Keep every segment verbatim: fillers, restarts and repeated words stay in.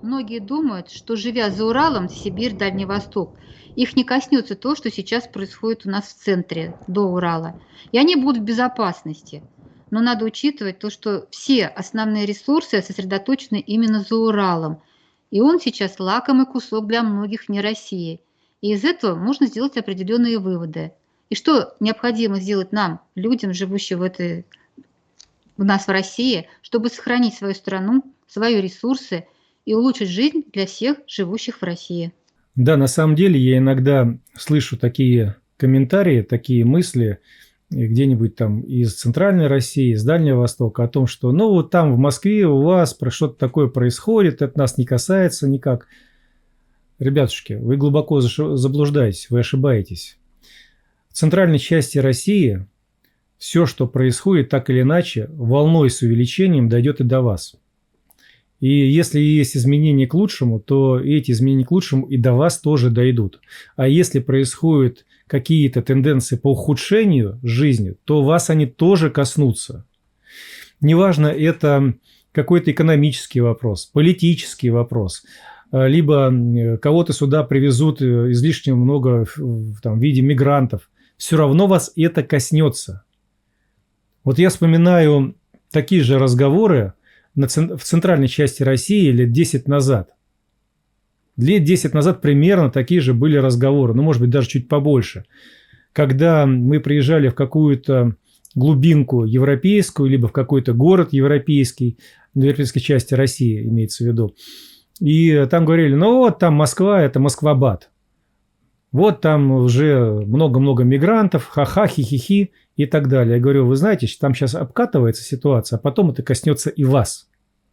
Многие думают, что, живя за Уралом, Сибирь, Дальний Восток, их не коснется то, что сейчас происходит у нас в центре, до Урала, и они будут в безопасности. Но надо учитывать то, что все основные ресурсы сосредоточены именно за Уралом, и он сейчас лакомый кусок для многих вне России. И из этого можно сделать определенные выводы. И что необходимо сделать нам, людям, живущим в этой, у нас в России, чтобы сохранить свою страну, свои ресурсы и улучшить жизнь для всех живущих в России. Да, на самом деле я иногда слышу такие комментарии, такие мысли где-нибудь там из центральной России, из Дальнего Востока о том, что ну вот там в Москве у вас про что-то такое происходит, это нас не касается никак. Ребятушки, вы глубоко заблуждаетесь, вы ошибаетесь. В центральной части России все, что происходит, так или иначе, волной с увеличением дойдет и до вас. И если есть изменения к лучшему, то эти изменения к лучшему и до вас тоже дойдут. А если происходят какие-то тенденции по ухудшению жизни, то вас они тоже коснутся. Неважно, это какой-то экономический вопрос, политический вопрос, либо кого-то сюда привезут излишне много там, в виде мигрантов. Все равно вас это коснется. Вот я вспоминаю такие же разговоры в центральной части России лет десять назад. Лет десять назад примерно такие же были разговоры, ну, может быть, даже чуть побольше. Когда мы приезжали в какую-то глубинку европейскую, либо в какой-то город европейский, в европейской части России имеется в виду, и там говорили, ну, вот там Москва, это Москва-Бад. Вот там уже много-много мигрантов, ха-ха, хи-хи-хи и так далее. Я говорю, вы знаете, там сейчас обкатывается ситуация, а потом это коснется и вас.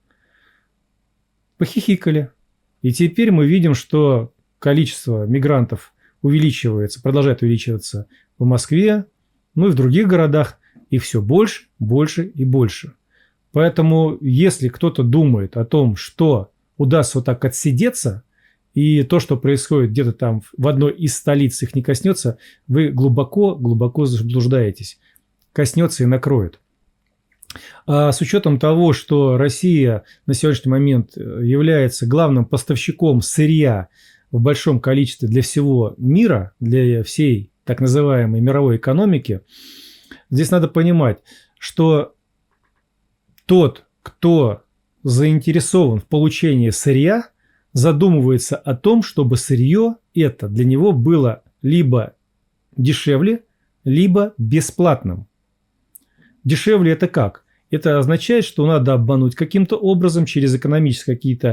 Похихикали. И теперь мы видим, что количество мигрантов увеличивается, продолжает увеличиваться в Москве, ну и в других городах, и все больше, больше и больше. Поэтому, если кто-то думает о том, что удастся вот так отсидеться, и то, что происходит где-то там в одной из столиц, их не коснется, вы глубоко-глубоко заблуждаетесь. Коснется и накроет. А с учетом того, что Россия на сегодняшний момент является главным поставщиком сырья в большом количестве для всего мира, для всей так называемой мировой экономики, здесь надо понимать, что тот, кто заинтересован в получении сырья, задумывается о том, чтобы сырье это для него было либо дешевле, либо бесплатным. Дешевле это как? Это означает, что надо обмануть каким-то образом через экономические какие-то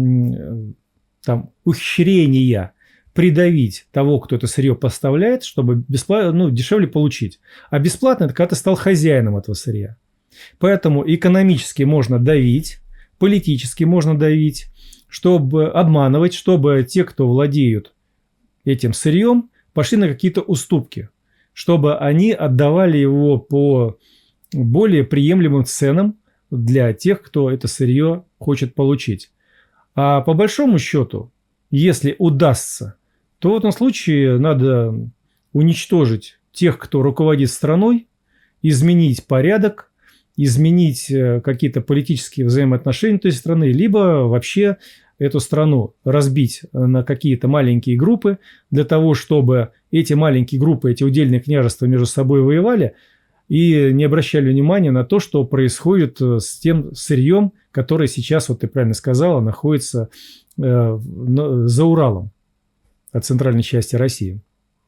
там ухищрения, придавить того, кто это сырье поставляет, чтобы бесплатно, ну, дешевле получить. А бесплатно это когда ты стал хозяином этого сырья. Поэтому экономически можно давить, политически можно давить, чтобы обманывать, чтобы те, кто владеют этим сырьем, пошли на какие-то уступки, чтобы они отдавали его по более приемлемым ценам для тех, кто это сырье хочет получить. А по большому счету, если удастся, то в этом случае надо уничтожить тех, кто руководит страной, изменить порядок, изменить какие-то политические взаимоотношения той страны, либо вообще эту страну разбить на какие-то маленькие группы для того, чтобы эти маленькие группы, эти удельные княжества между собой воевали и не обращали внимания на то, что происходит с тем сырьем, которое сейчас, вот ты правильно сказала, находится э, за Уралом от центральной части России.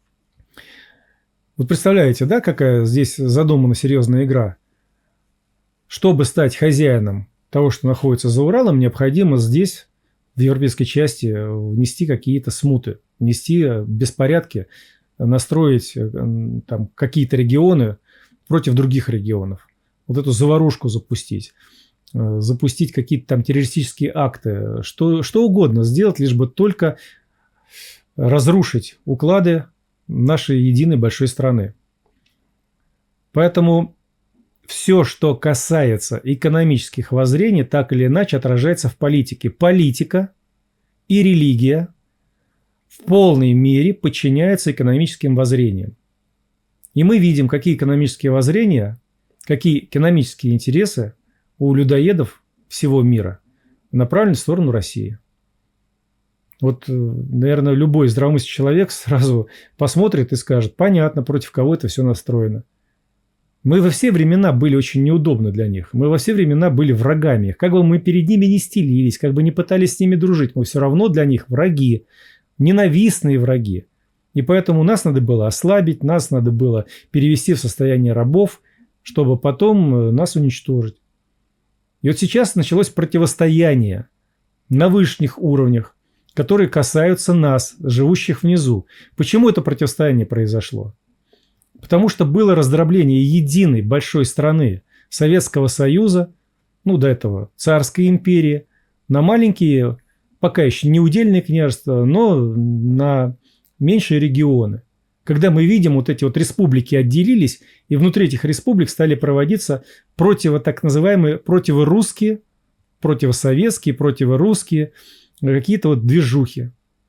Вот представляете, да, какая здесь задумана серьезная игра? Чтобы стать хозяином того, что находится за Уралом, необходимо здесь, в европейской части, внести какие-то смуты, внести беспорядки, настроить там какие-то регионы против других регионов. Вот эту заварушку запустить. Запустить какие-то там террористические акты. Что, что угодно сделать, лишь бы только разрушить уклады нашей единой большой страны. Поэтому все, что касается экономических воззрений, так или иначе отражается в политике. Политика и религия в полной мере подчиняются экономическим воззрениям. И мы видим, какие экономические воззрения, какие экономические интересы у людоедов всего мира направлены в сторону России. Вот, наверное, любой здравомыслящий человек сразу посмотрит и скажет: понятно, против кого это все настроено. Мы во все времена были очень неудобны для них. Мы во все времена были врагами. Как бы мы перед ними не стелились, как бы не пытались с ними дружить, мы все равно для них враги, ненавистные враги. И поэтому нас надо было ослабить, нас надо было перевести в состояние рабов, чтобы потом нас уничтожить. И вот сейчас началось противостояние на высших уровнях, которые касаются нас, живущих внизу. Почему это противостояние произошло? Потому что было раздробление единой большой страны Советского Союза, ну до этого Царской империи, на маленькие, пока еще не удельные княжества, но на меньшие регионы. Когда мы видим, вот эти вот республики отделились, и внутри этих республик стали проводиться противо, так называемые противорусские, противосоветские, противорусские, какие-то вот движухи.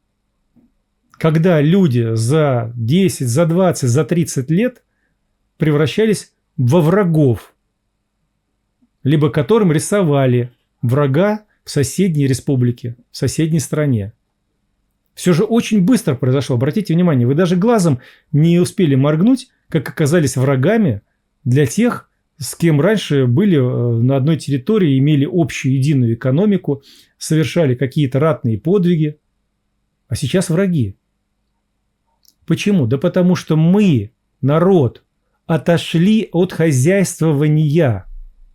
Когда люди за десять, за двадцать, за тридцать лет превращались во врагов, либо которым рисовали врага в соседней республике, в соседней стране. Все же очень быстро произошло. Обратите внимание, вы даже глазом не успели моргнуть, как оказались врагами для тех, с кем раньше были на одной территории, имели общую единую экономику, совершали какие-то ратные подвиги, а сейчас враги. Почему? Да потому что мы, народ, отошли от хозяйствования,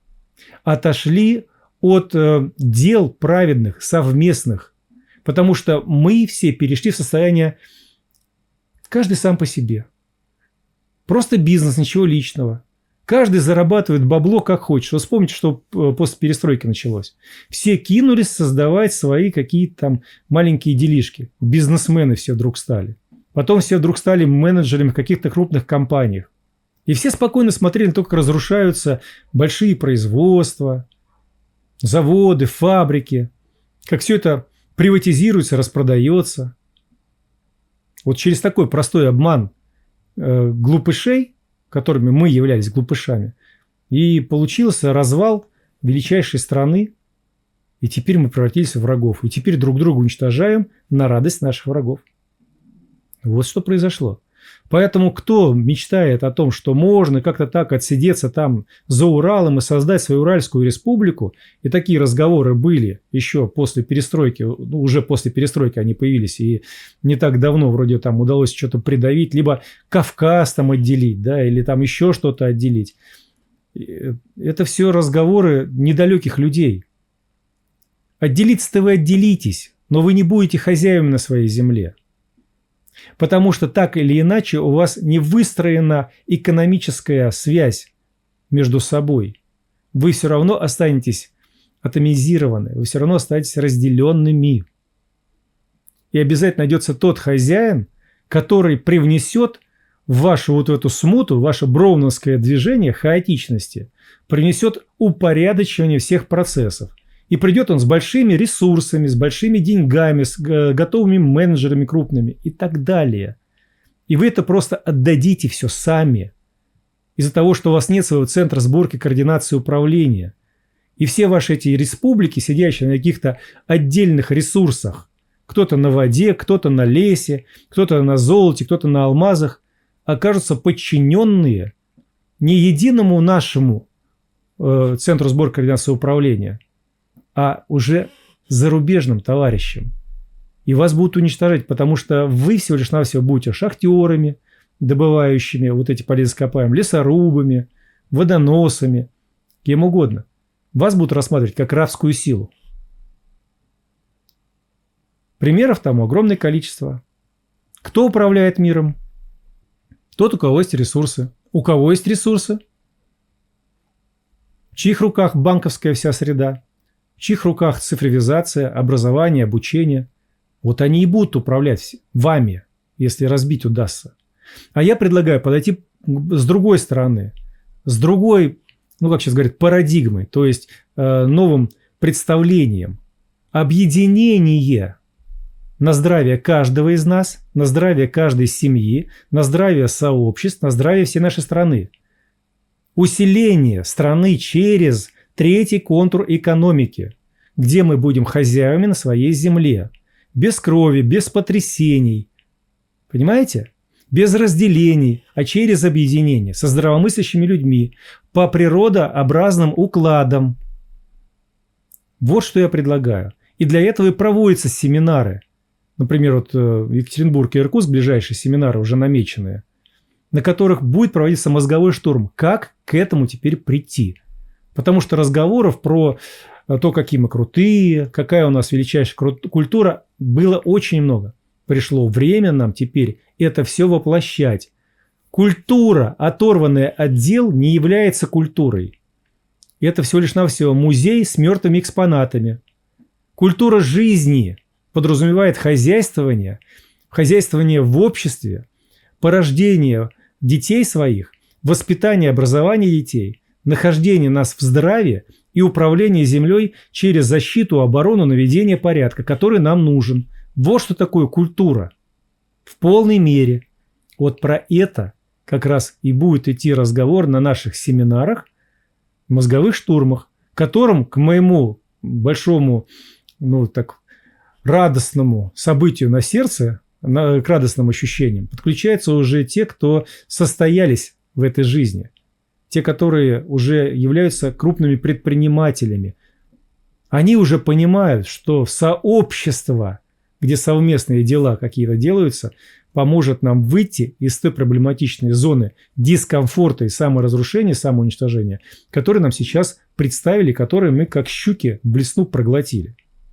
отошли от э, дел праведных, совместных, потому что мы все перешли в состояние каждый сам по себе. Просто бизнес, ничего личного. Каждый зарабатывает бабло как хочет. Вы вспомните, что после перестройки началось. Все кинулись создавать свои какие-то там маленькие делишки. Бизнесмены все вдруг стали. Потом все вдруг стали менеджерами в каких-то крупных компаниях. И все спокойно смотрели, только разрушаются большие производства, заводы, фабрики. Как все это приватизируется, распродается. Вот через такой простой обман э, глупышей, которыми мы являлись глупышами, и получился развал величайшей страны, и теперь мы превратились в врагов. И теперь друг друга уничтожаем на радость наших врагов. Вот что произошло. Поэтому кто мечтает о том, что можно как-то так отсидеться там за Уралом и создать свою Уральскую республику, и такие разговоры были еще после перестройки, ну, уже после перестройки они появились, и не так давно вроде там удалось что-то придавить, либо Кавказ там отделить, да, или там еще что-то отделить. Это все разговоры недалеких людей. Отделиться-то вы отделитесь, но вы не будете хозяевами на своей земле. Потому что так или иначе у вас не выстроена экономическая связь между собой. Вы все равно останетесь атомизированы, вы все равно останетесь разделенными. И обязательно найдется тот хозяин, который привнесет в вашу вот эту смуту, в ваше броуновское движение хаотичности, принесет упорядочивание всех процессов. И придет он с большими ресурсами, с большими деньгами, с готовыми менеджерами крупными и так далее. И вы это просто отдадите все сами. Из-за того, что у вас нет своего центра сборки, координации, управления. И все ваши эти республики, сидящие на каких-то отдельных ресурсах, кто-то на воде, кто-то на лесе, кто-то на золоте, кто-то на алмазах, окажутся подчиненные не единому нашему э, центру сборки, координации, управления, а уже зарубежным товарищам. И вас будут уничтожать, потому что вы всего лишь навсего будете шахтерами, добывающими вот эти полезные ископаемые, лесорубами, водоносами, кем угодно. Вас будут рассматривать как рабскую силу. Примеров тому огромное количество. Кто управляет миром? Тот, у кого есть ресурсы. У кого есть ресурсы? В чьих руках банковская вся среда? В чьих руках цифровизация, образование, обучение? Вот они и будут управлять вами, если разбить удастся. А я предлагаю подойти с другой стороны, с другой, ну как сейчас говорят, парадигмой, то есть э, новым представлением. Объединение на здравие каждого из нас, на здравие каждой семьи, на здравие сообществ, на здравие всей нашей страны. Усиление страны через третий контур экономики, где мы будем хозяевами на своей земле, без крови, без потрясений. Понимаете? Без разделений, а через объединение со здравомыслящими людьми по природообразным укладам. Вот что я предлагаю. И для этого и проводятся семинары. Например, вот Екатеринбург и Иркутск, ближайшие семинары уже намеченные, на которых будет проводиться мозговой штурм. Как к этому теперь прийти? Потому что разговоров про то, какие мы крутые, какая у нас величайшая культура, было очень много. Пришло время нам теперь это все воплощать. Культура, оторванная от дел, не является культурой. Это всего лишь навсего музей с мертвыми экспонатами. Культура жизни подразумевает хозяйствование, хозяйствование в обществе, порождение детей своих, воспитание, образование детей, нахождение нас в здравии и управление землей через защиту, оборону, наведение порядка, который нам нужен. Вот что такое культура. В полной мере. Вот про это как раз и будет идти разговор на наших семинарах, мозговых штурмах, которым, к моему большому, ну так, радостному событию на сердце, на, к радостным ощущениям, подключаются уже те, кто состоялись в этой жизни. Те, которые уже являются крупными предпринимателями. Они уже понимают, что сообщество, где совместные дела какие-то делаются, поможет нам выйти из той проблематичной зоны дискомфорта и саморазрушения, самоуничтожения, которые нам сейчас представили, которые мы как щуки в блесну проглотили.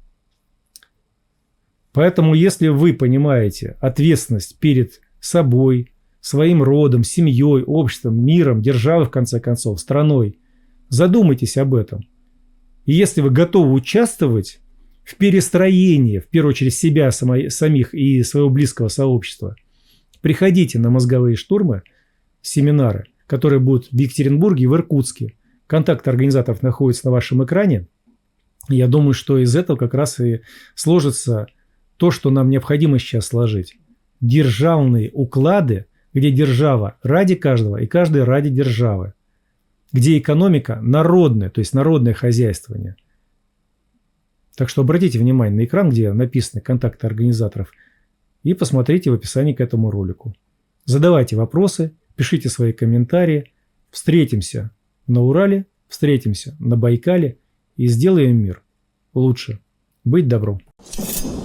Поэтому, если вы понимаете ответственность перед собой, своим родом, семьей, обществом, миром, державой, в конце концов, страной, задумайтесь об этом. И если вы готовы участвовать в перестроении, в первую очередь, себя самих и своего близкого сообщества, приходите на мозговые штурмы, семинары, которые будут в Екатеринбурге и в Иркутске. Контакты организаторов находятся на вашем экране. Я думаю, что из этого как раз и сложится то, что нам необходимо сейчас сложить. Державные уклады, где держава ради каждого и каждый ради державы. Где экономика народная, то есть народное хозяйствование. Так что обратите внимание на экран, где написаны контакты организаторов, и посмотрите в описании к этому ролику. Задавайте вопросы, пишите свои комментарии. Встретимся на Урале, встретимся на Байкале и сделаем мир лучше. Быть добром.